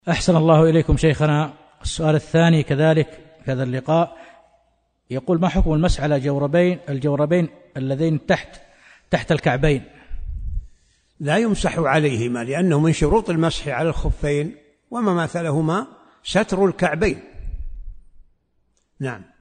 أحسن الله إليكم شيخنا. السؤال الثاني كذلك في هذا اللقاء يقول: ما حكم المسح على الجوربين اللذين تحت الكعبين؟ لا يمسح عليهما، لأنه من شروط المسح على الخفين وما مثلهما ستر الكعبين. نعم.